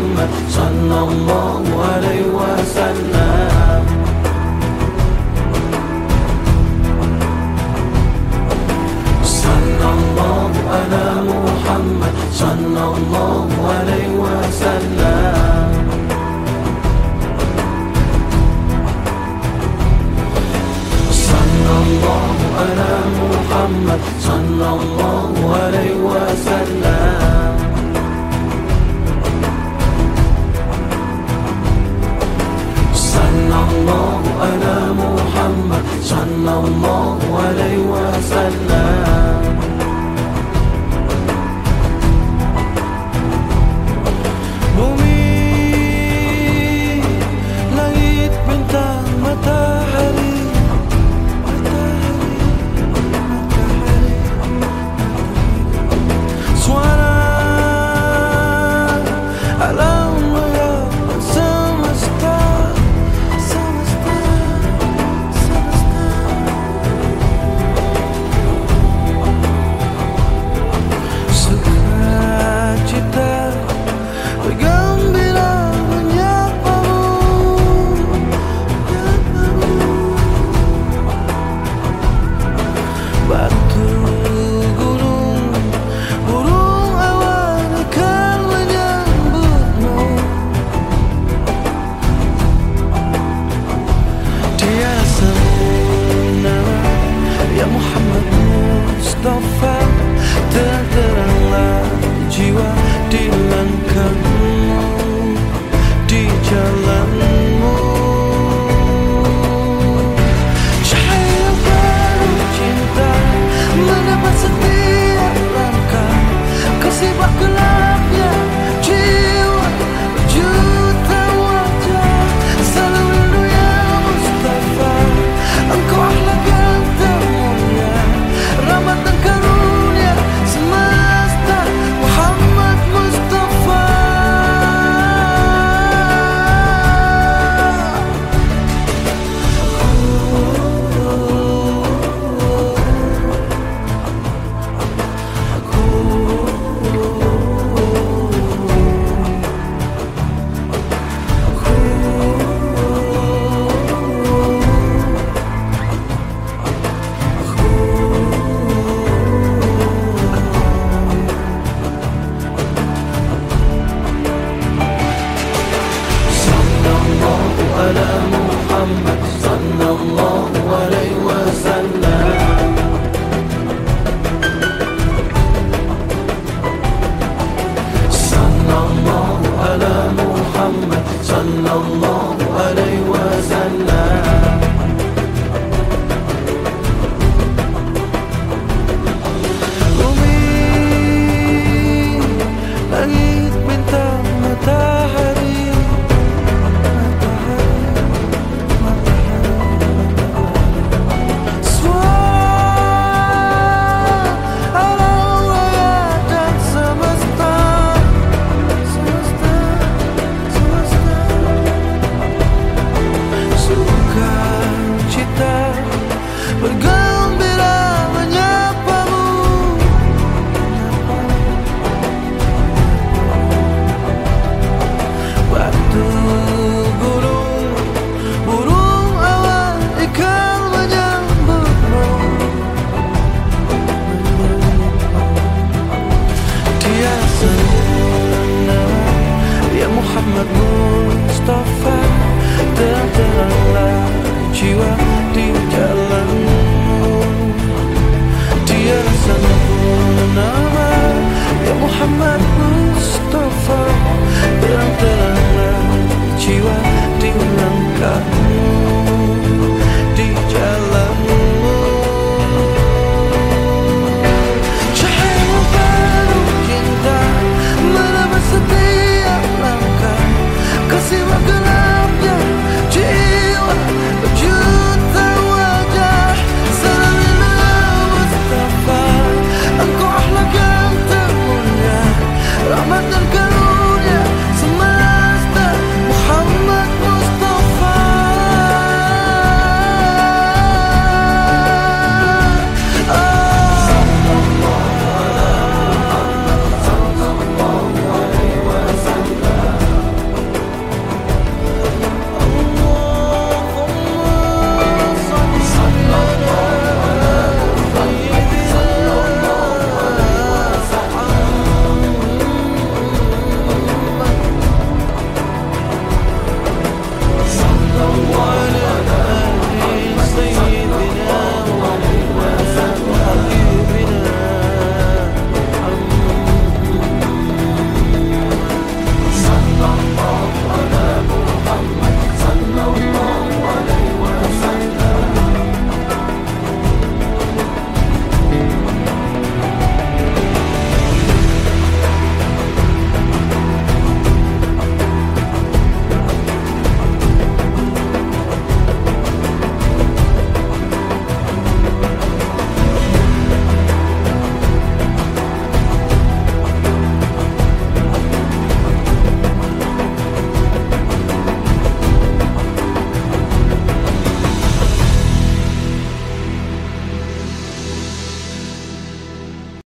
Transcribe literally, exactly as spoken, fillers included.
Muhammad sallallahu alaihi wasallam. Sallallahu ala Muhammad sallallahu alaihi wasallam. Sallallahu ala Muhammad sallallahu alaihi wasallam. Sallallahu ala Muhammad sallallahu alaihi wasallam. Bumi, langit, bintang, matahari, matahari, matahari, suara alam raya semesta, semesta, semesta. Sukacita bergembira menyapamu, batu gunung, burung awan akan menyambutmu. Tiada sempurna ya Muhammad Mustafa, terteranglah jiwa di langkahmu, di jalanmu. Cahaya baru cinta mendapat setiap langkah, kesibak gelapnya jiwa juta wajah. Selalu rindu ya Mustafa, engkau akhlak yang termulia, rahmat dan karunia semesta, Muhammad Mustafa. Sallallahu ala Muhammad sallallahu alaihi wasallam. Sallallahu ala Muhammad sallallahu alaihi wasallam. Bumi, langit, bintang, matahari, bergembira menyapamu, batu gunung, burung awan ikut menyambutmu. Dia sempurna ya Muhammad Mustafa, terteranglah jiwa di jalanmu. Dia sempurna ya Muhammad